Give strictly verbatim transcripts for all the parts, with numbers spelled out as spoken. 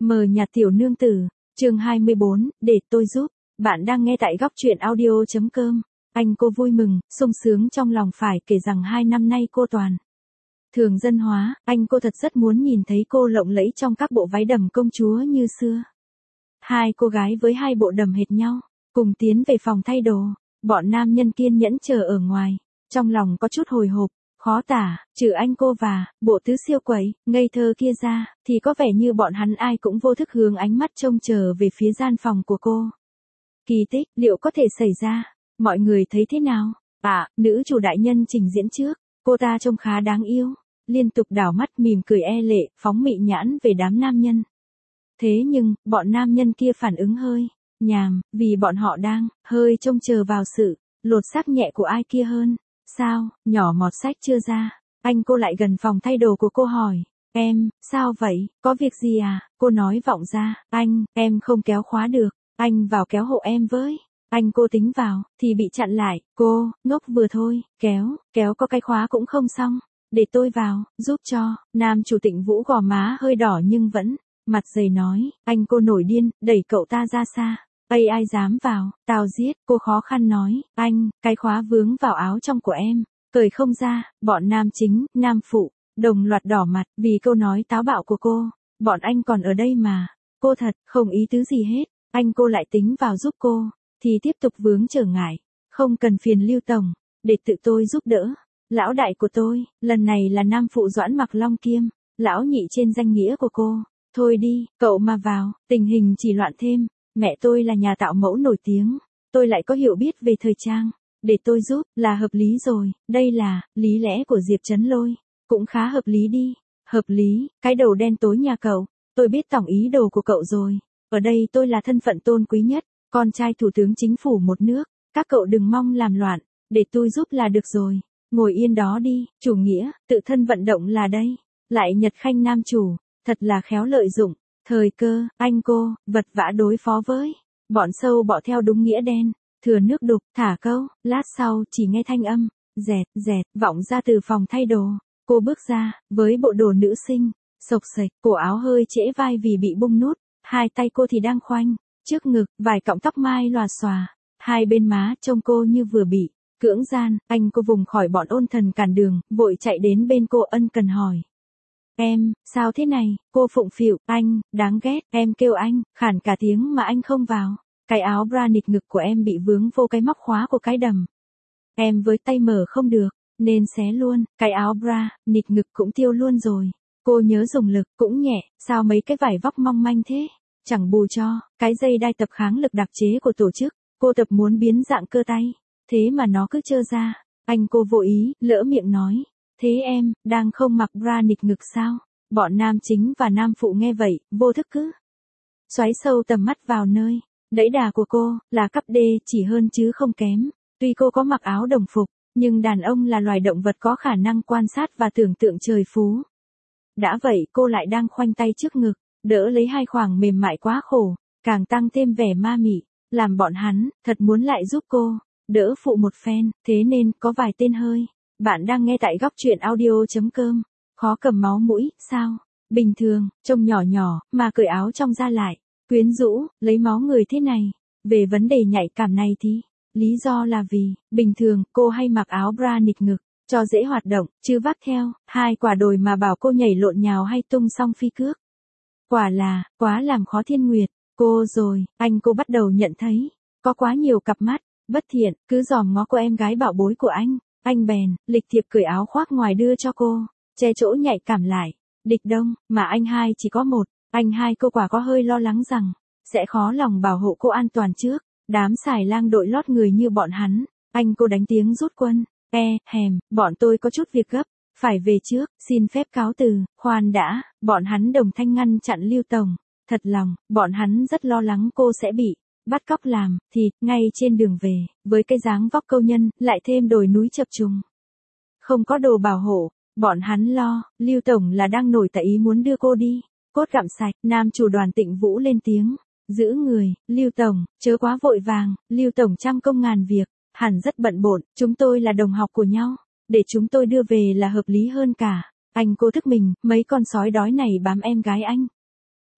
Mờ nhạt tiểu nương tử, chương hai mươi bốn, để tôi giúp. Bạn đang nghe tại góc truyện audio.com. Anh cô vui mừng, sung sướng trong lòng phải kể rằng hai năm nay cô toàn thường dân hóa, anh cô thật rất muốn nhìn thấy cô lộng lẫy trong các bộ váy đầm công chúa như xưa. Hai cô gái với hai bộ đầm hệt nhau, cùng tiến về phòng thay đồ, bọn nam nhân kiên nhẫn chờ ở ngoài, trong lòng có chút hồi hộp. Khó tả, trừ anh cô và, bộ tứ siêu quẩy, ngây thơ kia ra, thì có vẻ như bọn hắn ai cũng vô thức hướng ánh mắt trông chờ về phía gian phòng của cô. Kỳ tích, liệu có thể xảy ra? Mọi người thấy thế nào? À, nữ chủ đại nhân trình diễn trước, cô ta trông khá đáng yêu, liên tục đảo mắt mỉm cười e lệ, phóng mị nhãn về đám nam nhân. Thế nhưng, bọn nam nhân kia phản ứng hơi nhàm, vì bọn họ đang hơi trông chờ vào sự lột xác nhẹ của ai kia hơn. Sao, nhỏ mọt sách chưa ra? Anh cô lại gần phòng thay đồ của cô hỏi. Em, sao vậy, có việc gì à? Cô nói vọng ra. Anh, em không kéo khóa được. Anh vào kéo hộ em với. Anh cô tính vào, thì bị chặn lại. Cô, ngốc vừa thôi, kéo, kéo có cái khóa cũng không xong. Để tôi vào, giúp cho. Nam chủ Tịnh Vũ gò má hơi đỏ nhưng vẫn mặt dày nói. Anh cô nổi điên, đẩy cậu ta ra xa. Ây ai dám vào, tao giết, cô khó khăn nói, anh, cái khóa vướng vào áo trong của em, cởi không ra, bọn nam chính, nam phụ, đồng loạt đỏ mặt, vì câu nói táo bạo của cô, bọn anh còn ở đây mà, cô thật, không ý tứ gì hết, anh cô lại tính vào giúp cô, thì tiếp tục vướng trở ngại, không cần phiền Lưu Tổng, để tự tôi giúp đỡ, lão đại của tôi, lần này là nam phụ Doãn Mặc Long Kiêm, lão nhị trên danh nghĩa của cô, thôi đi, cậu mà vào, tình hình chỉ loạn thêm. Mẹ tôi là nhà tạo mẫu nổi tiếng, tôi lại có hiểu biết về thời trang, để tôi giúp, là hợp lý rồi, đây là, lý lẽ của Diệp Trấn Lôi, cũng khá hợp lý đi, hợp lý, cái đầu đen tối nhà cậu, tôi biết tổng ý đồ của cậu rồi, ở đây tôi là thân phận tôn quý nhất, con trai thủ tướng chính phủ một nước, các cậu đừng mong làm loạn, để tôi giúp là được rồi, ngồi yên đó đi, chủ nghĩa, tự thân vận động là đây, lại Nhật Khanh nam chủ, thật là khéo lợi dụng. Thời cơ, anh cô, vật vã đối phó với bọn sâu bọ theo đúng nghĩa đen, thừa nước đục, thả câu, lát sau chỉ nghe thanh âm, dẹt, dẹt, vọng ra từ phòng thay đồ. Cô bước ra, với bộ đồ nữ sinh, xộc xệch, cổ áo hơi trễ vai vì bị bung nút, hai tay cô thì đang khoanh, trước ngực, vài cọng tóc mai lòa xòa, hai bên má trông cô như vừa bị cưỡng gian, anh cô vùng khỏi bọn ôn thần cản đường, vội chạy đến bên cô ân cần hỏi. Em, sao thế này, cô phụng phịu, anh, đáng ghét, em kêu anh, khản cả tiếng mà anh không vào, cái áo bra nịt ngực của em bị vướng vô cái móc khóa của cái đầm. Em với tay mở không được, nên xé luôn, cái áo bra, nịt ngực cũng tiêu luôn rồi, cô nhớ dùng lực, cũng nhẹ, sao mấy cái vải vóc mong manh thế, chẳng bù cho, cái dây đai tập kháng lực đặc chế của tổ chức, cô tập muốn biến dạng cơ tay, thế mà nó cứ trơ ra, anh cô vô ý, lỡ miệng nói. Thế em, đang không mặc bra nịt ngực sao? Bọn nam chính và nam phụ nghe vậy, vô thức cứ xoáy sâu tầm mắt vào nơi đẫy đà của cô, là cấp D chỉ hơn chứ không kém. Tuy cô có mặc áo đồng phục, nhưng đàn ông là loài động vật có khả năng quan sát và tưởng tượng trời phú. Đã vậy cô lại đang khoanh tay trước ngực, đỡ lấy hai khoảng mềm mại quá khổ, càng tăng thêm vẻ ma mị, làm bọn hắn, thật muốn lại giúp cô, đỡ phụ một phen, thế nên có vài tên hơi. Bạn đang nghe tại góc truyện audio.com. Khó cầm máu mũi, sao? Bình thường, trông nhỏ nhỏ, mà cởi áo trong ra lại. Quyến rũ, lấy máu người thế này. Về vấn đề nhạy cảm này thì, lý do là vì, bình thường, cô hay mặc áo bra nịt ngực, cho dễ hoạt động, chứ vác theo, hai quả đồi mà bảo cô nhảy lộn nhào hay tung song phi cước. Quả là, quá làm khó thiên nguyệt. Cô rồi, anh cô bắt đầu nhận thấy, có quá nhiều cặp mắt, bất thiện, cứ dòm ngó cô em gái bảo bối của anh. Anh bèn, lịch thiệp cởi áo khoác ngoài đưa cho cô, che chỗ nhạy cảm lại. Địch đông, mà anh hai chỉ có một, anh hai cô quả có hơi lo lắng rằng, sẽ khó lòng bảo hộ cô an toàn trước, đám xài lang đội lót người như bọn hắn. Anh cô đánh tiếng rút quân, e, hèm, bọn tôi có chút việc gấp, phải về trước, xin phép cáo từ, khoan đã, bọn hắn đồng thanh ngăn chặn Lưu Tổng, thật lòng, bọn hắn rất lo lắng cô sẽ bị bắt cóc làm, thịt, ngay trên đường về, với cái dáng vóc câu nhân, lại thêm đồi núi chập trùng. Không có đồ bảo hộ, bọn hắn lo, Lưu Tổng là đang nổi tại ý muốn đưa cô đi, cốt gặm sạch, nam chủ Đoàn Tịnh Vũ lên tiếng, giữ người, Lưu Tổng, chớ quá vội vàng, Lưu Tổng trăm công ngàn việc, hẳn rất bận bộn, chúng tôi là đồng học của nhau, để chúng tôi đưa về là hợp lý hơn cả, anh cô thức mình, mấy con sói đói này bám em gái anh.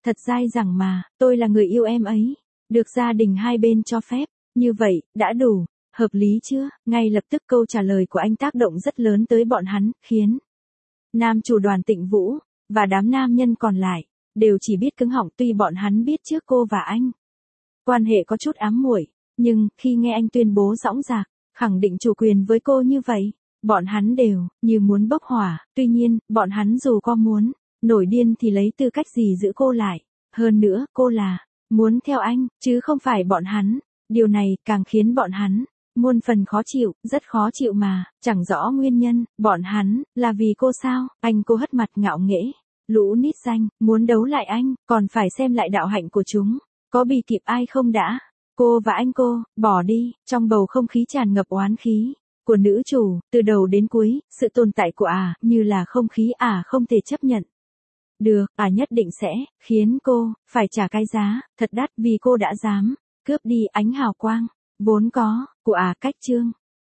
Thật dai dẳng mà, tôi là người yêu em ấy. Được gia đình hai bên cho phép. Như vậy, đã đủ. Hợp lý chưa? Ngay lập tức câu trả lời của anh tác động rất lớn tới bọn hắn, khiến nam chủ Đoàn Tịnh Vũ, và đám nam nhân còn lại, đều chỉ biết cứng họng tuy bọn hắn biết trước cô và anh. Quan hệ có chút ám muội, nhưng khi nghe anh tuyên bố dõng dạc, khẳng định chủ quyền với cô như vậy, bọn hắn đều, như muốn bốc hỏa, tuy nhiên, bọn hắn dù có muốn, nổi điên thì lấy tư cách gì giữ cô lại, hơn nữa, cô là, muốn theo anh, chứ không phải bọn hắn, điều này càng khiến bọn hắn, muôn phần khó chịu, rất khó chịu mà, chẳng rõ nguyên nhân, bọn hắn, là vì cô sao, anh cô hất mặt ngạo nghễ, lũ nít danh, muốn đấu lại anh, còn phải xem lại đạo hạnh của chúng, có bị kịp ai không đã, cô và anh cô, bỏ đi, trong bầu không khí tràn ngập oán khí, của nữ chủ, từ đầu đến cuối, sự tồn tại của ả, như là không khí ả không thể chấp nhận. Được, ả nhất định sẽ, khiến cô, phải trả cái giá, thật đắt vì cô đã dám, cướp đi ánh hào quang, vốn có, của ả cách chương.